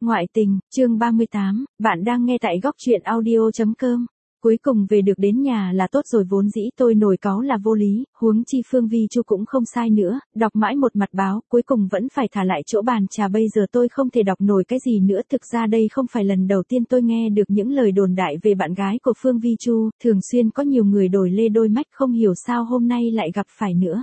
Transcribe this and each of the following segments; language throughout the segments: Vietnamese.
Ngoại tình, chương 38, bạn đang nghe tại góc truyện audio.com. Cuối cùng về được đến nhà là tốt rồi, vốn dĩ tôi nổi cáu là vô lý, huống chi Phương Vi Chu cũng không sai nữa, đọc mãi một mặt báo, cuối cùng vẫn phải thả lại chỗ bàn trà, bây giờ tôi không thể đọc nổi cái gì nữa. Thực ra đây không phải lần đầu tiên tôi nghe được những lời đồn đại về bạn gái của Phương Vi Chu, thường xuyên có nhiều người đổi lê đôi mách, không hiểu sao hôm nay lại gặp phải nữa.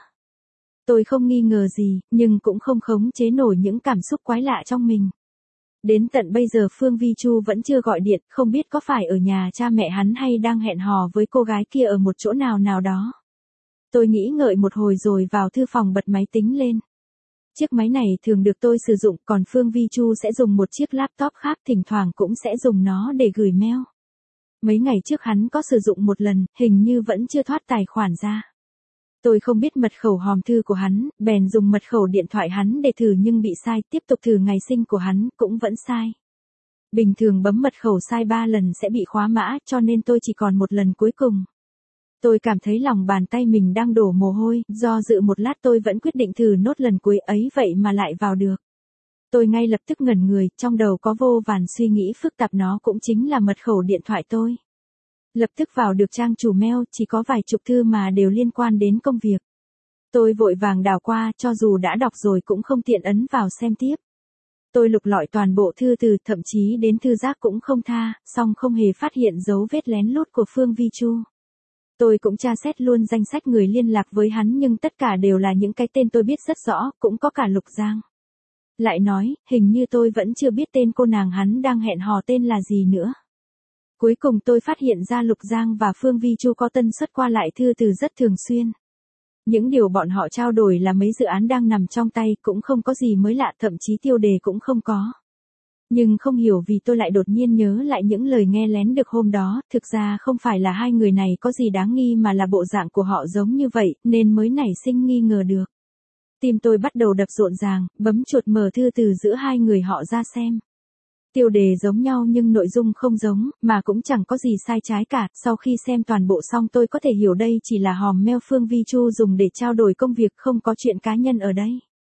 Tôi không nghi ngờ gì, nhưng cũng không khống chế nổi những cảm xúc quái lạ trong mình. Đến tận bây giờ Phương Vi Chu vẫn chưa gọi điện, không biết có phải ở nhà cha mẹ hắn hay đang hẹn hò với cô gái kia ở một chỗ nào đó. Tôi nghĩ ngợi một hồi rồi vào thư phòng bật máy tính lên. Chiếc máy này thường được tôi sử dụng, còn Phương Vi Chu sẽ dùng một chiếc laptop khác, thỉnh thoảng cũng sẽ dùng nó để gửi mail. Mấy ngày trước hắn có sử dụng một lần, hình như vẫn chưa thoát tài khoản ra. Tôi không biết mật khẩu hòm thư của hắn, bèn dùng mật khẩu điện thoại hắn để thử nhưng bị sai, tiếp tục thử ngày sinh của hắn, cũng vẫn sai. Bình thường bấm mật khẩu sai 3 lần sẽ bị khóa mã, cho nên tôi chỉ còn một lần cuối cùng. Tôi cảm thấy lòng bàn tay mình đang đổ mồ hôi, do dự một lát tôi vẫn quyết định thử nốt lần cuối ấy, vậy mà lại vào được. Tôi ngay lập tức ngẩn người, trong đầu có vô vàn suy nghĩ phức tạp, nó cũng chính là mật khẩu điện thoại tôi. Lập tức vào được trang chủ mail, chỉ có vài chục thư mà đều liên quan đến công việc. Tôi vội vàng đảo qua, cho dù đã đọc rồi cũng không tiện ấn vào xem tiếp. Tôi lục lọi toàn bộ thư từ, thậm chí đến thư rác cũng không tha, song không hề phát hiện dấu vết lén lút của Phương Vi Chu. Tôi cũng tra xét luôn danh sách người liên lạc với hắn, nhưng tất cả đều là những cái tên tôi biết rất rõ, cũng có cả Lục Giang. Lại nói, hình như tôi vẫn chưa biết tên cô nàng hắn đang hẹn hò tên là gì nữa. Cuối cùng tôi phát hiện ra Lục Giang và Phương Vi Chu có tần suất qua lại thư từ rất thường xuyên. Những điều bọn họ trao đổi là mấy dự án đang nằm trong tay, cũng không có gì mới lạ, thậm chí tiêu đề cũng không có. Nhưng không hiểu vì tôi lại đột nhiên nhớ lại những lời nghe lén được hôm đó, thực ra không phải là hai người này có gì đáng nghi mà là bộ dạng của họ giống như vậy, nên mới nảy sinh nghi ngờ được. Tim tôi bắt đầu đập rộn ràng, bấm chuột mở thư từ giữa hai người họ ra xem. Tiêu đề giống nhau nhưng nội dung không giống, mà cũng chẳng có gì sai trái cả. Sau khi xem toàn bộ xong tôi có thể hiểu đây chỉ là hòm mail Phương Vi Chu dùng để trao đổi công việc, không có chuyện cá nhân ở đây.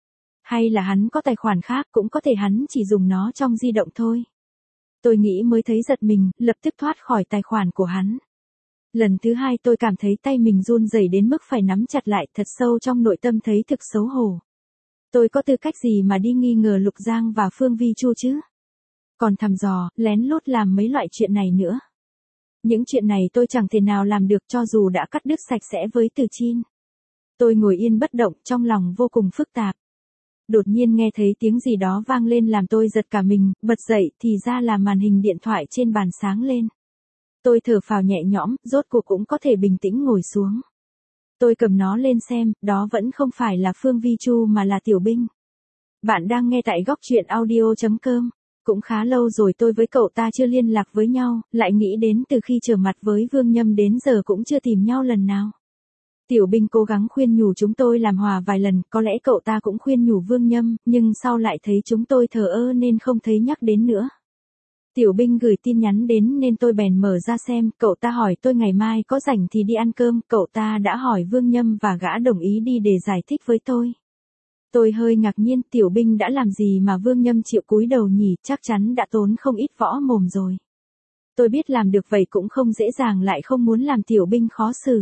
Hay là hắn có tài khoản khác, cũng có thể hắn chỉ dùng nó trong di động thôi. Tôi nghĩ mới thấy giật mình, lập tức thoát khỏi tài khoản của hắn. Lần thứ hai tôi cảm thấy tay mình run rẩy đến mức phải nắm chặt lại, thật sâu trong nội tâm thấy thực xấu hổ. Tôi có tư cách gì mà đi nghi ngờ Lục Giang và Phương Vi Chu chứ? Còn thăm dò, lén lút làm mấy loại chuyện này nữa. Những chuyện này tôi chẳng thể nào làm được cho dù đã cắt đứt sạch sẽ với Từ Chin. Tôi ngồi yên bất động, trong lòng vô cùng phức tạp. Đột nhiên nghe thấy tiếng gì đó vang lên làm tôi giật cả mình, bật dậy thì ra là màn hình điện thoại trên bàn sáng lên. Tôi thở phào nhẹ nhõm, rốt cuộc cũng có thể bình tĩnh ngồi xuống. Tôi cầm nó lên xem, đó vẫn không phải là Phương Vi Chu mà là Tiểu Binh. Bạn đang nghe tại góc truyện audio.com. Cũng khá lâu rồi tôi với cậu ta chưa liên lạc với nhau, lại nghĩ đến từ khi trở mặt với Vương Nhâm đến giờ cũng chưa tìm nhau lần nào. Tiểu Binh cố gắng khuyên nhủ chúng tôi làm hòa vài lần, có lẽ cậu ta cũng khuyên nhủ Vương Nhâm, nhưng sau lại thấy chúng tôi thờ ơ nên không thấy nhắc đến nữa. Tiểu Binh gửi tin nhắn đến nên tôi bèn mở ra xem, cậu ta hỏi tôi ngày mai có rảnh thì đi ăn cơm, cậu ta đã hỏi Vương Nhâm và gã đồng ý đi để giải thích với tôi. Tôi hơi ngạc nhiên, Tiểu Binh đã làm gì mà Vương Nhâm chịu cúi đầu nhỉ, chắc chắn đã tốn không ít võ mồm rồi. Tôi biết làm được vậy cũng không dễ dàng, lại không muốn làm Tiểu Binh khó xử.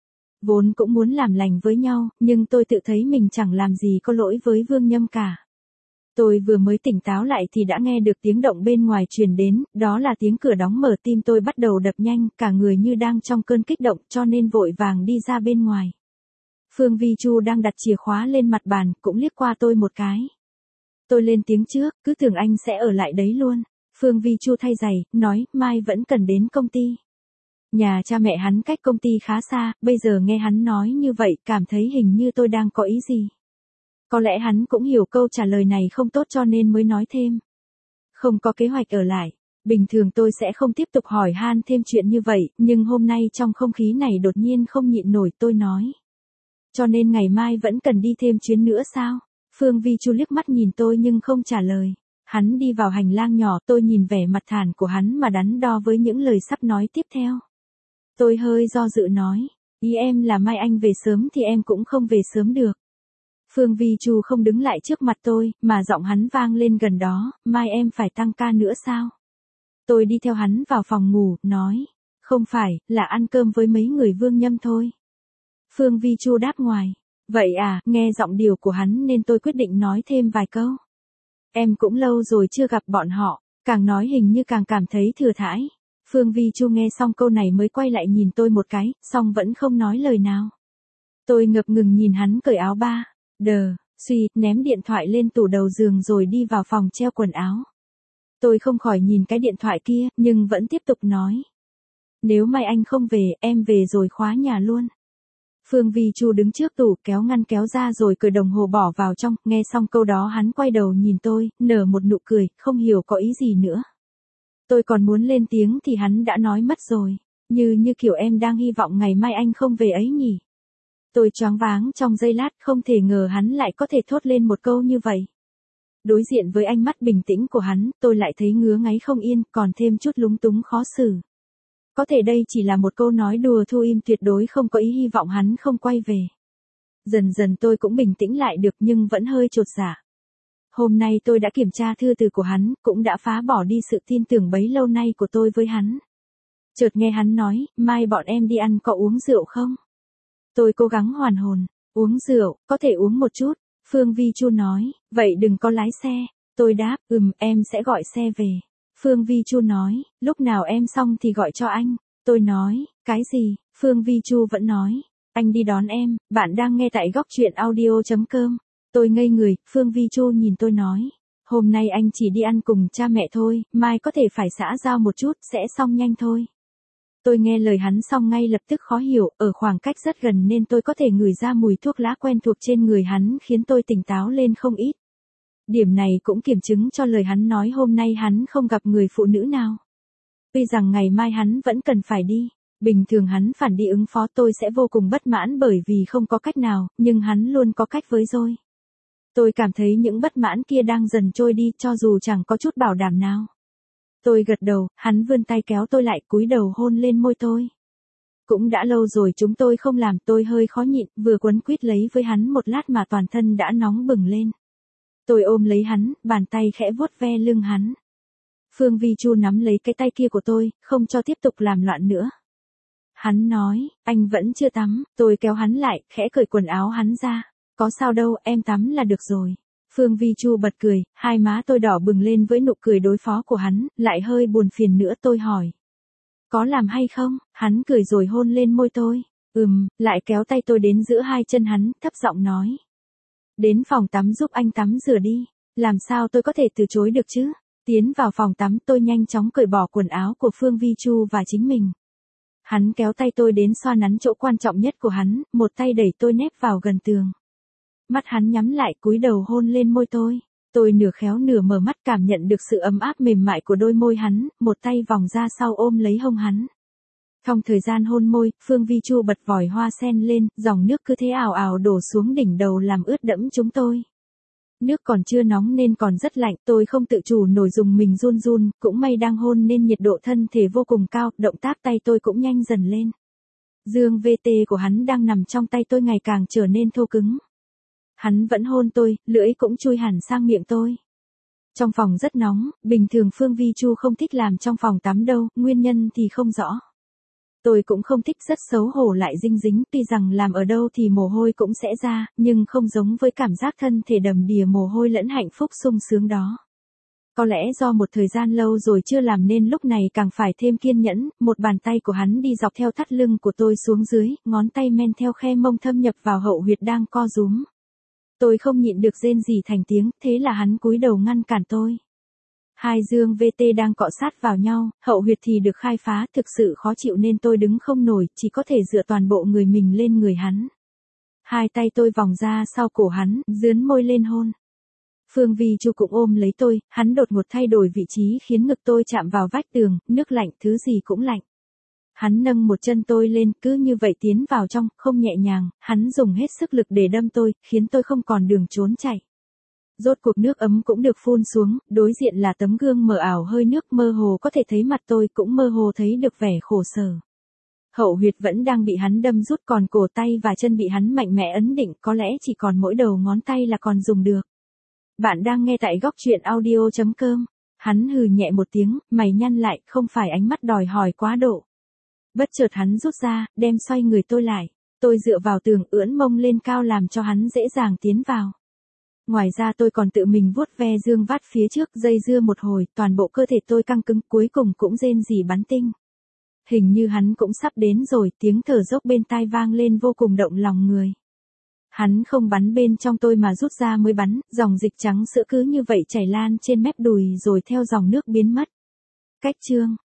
Vốn cũng muốn làm lành với nhau, nhưng tôi tự thấy mình chẳng làm gì có lỗi với Vương Nhâm cả. Tôi vừa mới tỉnh táo lại thì đã nghe được tiếng động bên ngoài truyền đến, đó là tiếng cửa đóng mở. Tim tôi bắt đầu đập nhanh, cả người như đang trong cơn kích động, cho nên vội vàng đi ra bên ngoài. Phương Vi Chu đang đặt chìa khóa lên mặt bàn, cũng liếc qua tôi một cái. Tôi lên tiếng trước, cứ tưởng anh sẽ ở lại đấy luôn. Phương Vi Chu thay giày, nói, mai vẫn cần đến công ty. Nhà cha mẹ hắn cách công ty khá xa, bây giờ nghe hắn nói như vậy, cảm thấy hình như tôi đang có ý gì. Có lẽ hắn cũng hiểu câu trả lời này không tốt cho nên mới nói thêm. Không có kế hoạch ở lại. Bình thường tôi sẽ không tiếp tục hỏi han thêm chuyện như vậy, nhưng hôm nay trong không khí này đột nhiên không nhịn nổi, tôi nói. Cho nên ngày mai vẫn cần đi thêm chuyến nữa sao? Phương Vi Chu liếc mắt nhìn tôi nhưng không trả lời. Hắn đi vào hành lang nhỏ, tôi nhìn vẻ mặt thản của hắn mà đắn đo với những lời sắp nói tiếp theo. Tôi hơi do dự nói, ý em là mai anh về sớm thì em cũng không về sớm được. Phương Vi Chu không đứng lại trước mặt tôi, mà giọng hắn vang lên gần đó, mai em phải tăng ca nữa sao? Tôi đi theo hắn vào phòng ngủ, nói, không phải, là ăn cơm với mấy người Vương Nhâm thôi. Phương Vi Chu đáp ngoài, vậy à, nghe giọng điệu của hắn nên tôi quyết định nói thêm vài câu. Em cũng lâu rồi chưa gặp bọn họ, càng nói hình như càng cảm thấy thừa thãi. Phương Vi Chu nghe xong câu này mới quay lại nhìn tôi một cái, xong vẫn không nói lời nào. Tôi ngập ngừng nhìn hắn cởi áo ba, suy, ném điện thoại lên tủ đầu giường rồi đi vào phòng treo quần áo. Tôi không khỏi nhìn cái điện thoại kia, nhưng vẫn tiếp tục nói. Nếu mai anh không về, em về rồi khóa nhà luôn. Phương Vi Chu đứng trước tủ kéo ngăn kéo ra rồi cởi đồng hồ bỏ vào trong, nghe xong câu đó hắn quay đầu nhìn tôi, nở một nụ cười, không hiểu có ý gì nữa. Tôi còn muốn lên tiếng thì hắn đã nói mất rồi, như kiểu em đang hy vọng ngày mai anh không về ấy nhỉ. Tôi choáng váng trong giây lát, không thể ngờ hắn lại có thể thốt lên một câu như vậy. Đối diện với ánh mắt bình tĩnh của hắn, tôi lại thấy ngứa ngáy không yên, còn thêm chút lúng túng khó xử. Có thể đây chỉ là một câu nói đùa thu im, tuyệt đối không có ý hy vọng hắn không quay về. Dần dần tôi cũng bình tĩnh lại được nhưng vẫn hơi chột dạ. Hôm nay tôi đã kiểm tra thư từ của hắn, cũng đã phá bỏ đi sự tin tưởng bấy lâu nay của tôi với hắn. Chợt nghe hắn nói, mai bọn em đi ăn, có uống rượu không? Tôi cố gắng hoàn hồn, uống rượu, có thể uống một chút. Phương Vi Chu nói, vậy đừng có lái xe. Tôi đáp, em sẽ gọi xe về. Phương Vi Chu nói, lúc nào em xong thì gọi cho anh. Tôi nói, cái gì? Phương Vi Chu vẫn nói, anh đi đón em, bạn đang nghe tại góc truyện audio.com. Tôi ngây người, Phương Vi Chu nhìn tôi nói, hôm nay anh chỉ đi ăn cùng cha mẹ thôi, mai có thể phải xã giao một chút, sẽ xong nhanh thôi. Tôi nghe lời hắn xong ngay lập tức khó hiểu, ở khoảng cách rất gần nên tôi có thể ngửi ra mùi thuốc lá quen thuộc trên người hắn khiến tôi tỉnh táo lên không ít. Điểm này cũng kiểm chứng cho lời hắn nói hôm nay hắn không gặp người phụ nữ nào. Tuy rằng ngày mai hắn vẫn cần phải đi, bình thường hắn phản đi ứng phó tôi sẽ vô cùng bất mãn bởi vì không có cách nào, nhưng hắn luôn có cách với tôi. Tôi cảm thấy những bất mãn kia đang dần trôi đi cho dù chẳng có chút bảo đảm nào. Tôi gật đầu, hắn vươn tay kéo tôi lại cúi đầu hôn lên môi tôi. Cũng đã lâu rồi chúng tôi không làm, tôi hơi khó nhịn, vừa quấn quýt lấy với hắn một lát mà toàn thân đã nóng bừng lên. Tôi ôm lấy hắn, bàn tay khẽ vuốt ve lưng hắn. Phương Vi Chu nắm lấy cái tay kia của tôi, không cho tiếp tục làm loạn nữa. Hắn nói, anh vẫn chưa tắm, tôi kéo hắn lại, khẽ cởi quần áo hắn ra. Có sao đâu, em tắm là được rồi. Phương Vi Chu bật cười, hai má tôi đỏ bừng lên với nụ cười đối phó của hắn, lại hơi buồn phiền nữa tôi hỏi. Có làm hay không? Hắn cười rồi hôn lên môi tôi. Lại kéo tay tôi đến giữa hai chân hắn, thấp giọng nói. Đến phòng tắm giúp anh tắm rửa đi. Làm sao tôi có thể từ chối được chứ? Tiến vào phòng tắm tôi nhanh chóng cởi bỏ quần áo của Phương Vi Chu và chính mình. Hắn kéo tay tôi đến xoa nắn chỗ quan trọng nhất của hắn, một tay đẩy tôi nép vào gần tường. Mắt hắn nhắm lại cúi đầu hôn lên môi tôi. Tôi nửa khéo nửa mở mắt cảm nhận được sự ấm áp mềm mại của đôi môi hắn, một tay vòng ra sau ôm lấy hông hắn. Trong thời gian hôn môi, Phương Vi Chu bật vòi hoa sen lên, dòng nước cứ thế ào ào đổ xuống đỉnh đầu làm ướt đẫm chúng tôi. Nước còn chưa nóng nên còn rất lạnh, tôi không tự chủ nổi dùng mình run run, cũng may đang hôn nên nhiệt độ thân thể vô cùng cao, động tác tay tôi cũng nhanh dần lên. Dương VT của hắn đang nằm trong tay tôi ngày càng trở nên thô cứng. Hắn vẫn hôn tôi, lưỡi cũng chui hẳn sang miệng tôi. Trong phòng rất nóng, bình thường Phương Vi Chu không thích làm trong phòng tắm đâu, nguyên nhân thì không rõ. Tôi cũng không thích, rất xấu hổ lại dinh dính, tuy rằng làm ở đâu thì mồ hôi cũng sẽ ra, nhưng không giống với cảm giác thân thể đầm đìa mồ hôi lẫn hạnh phúc sung sướng đó. Có lẽ do một thời gian lâu rồi chưa làm nên lúc này càng phải thêm kiên nhẫn, một bàn tay của hắn đi dọc theo thắt lưng của tôi xuống dưới, ngón tay men theo khe mông thâm nhập vào hậu huyệt đang co rúm. Tôi không nhịn được rên rỉ thành tiếng, thế là hắn cúi đầu ngăn cản tôi. Hai dương VT đang cọ sát vào nhau, hậu huyệt thì được khai phá, thực sự khó chịu nên tôi đứng không nổi, chỉ có thể dựa toàn bộ người mình lên người hắn. Hai tay tôi vòng ra sau cổ hắn, dướn môi lên hôn. Phương Vi Chu cũng ôm lấy tôi, hắn đột ngột thay đổi vị trí khiến ngực tôi chạm vào vách tường, nước lạnh, thứ gì cũng lạnh. Hắn nâng một chân tôi lên, cứ như vậy tiến vào trong, không nhẹ nhàng, hắn dùng hết sức lực để đâm tôi, khiến tôi không còn đường trốn chạy. Rốt cuộc nước ấm cũng được phun xuống, đối diện là tấm gương mờ ảo hơi nước, mơ hồ có thể thấy mặt tôi, cũng mơ hồ thấy được vẻ khổ sở. Hậu huyệt vẫn đang bị hắn đâm rút, còn cổ tay và chân bị hắn mạnh mẽ ấn định, có lẽ chỉ còn mỗi đầu ngón tay là còn dùng được. Bạn đang nghe tại góc truyện audio.com. Hắn hừ nhẹ một tiếng, mày nhăn lại, không phải ánh mắt đòi hỏi quá độ. Bất chợt hắn rút ra, đem xoay người tôi lại. Tôi dựa vào tường, ưỡn mông lên cao làm cho hắn dễ dàng tiến vào. Ngoài ra tôi còn tự mình vuốt ve dương vát phía trước, dây dưa một hồi, toàn bộ cơ thể tôi căng cứng, cuối cùng cũng rên rỉ bắn tinh. Hình như hắn cũng sắp đến rồi, tiếng thở dốc bên tai vang lên vô cùng động lòng người. Hắn không bắn bên trong tôi mà rút ra mới bắn, dòng dịch trắng sữa cứ như vậy chảy lan trên mép đùi rồi theo dòng nước biến mất. Cách chương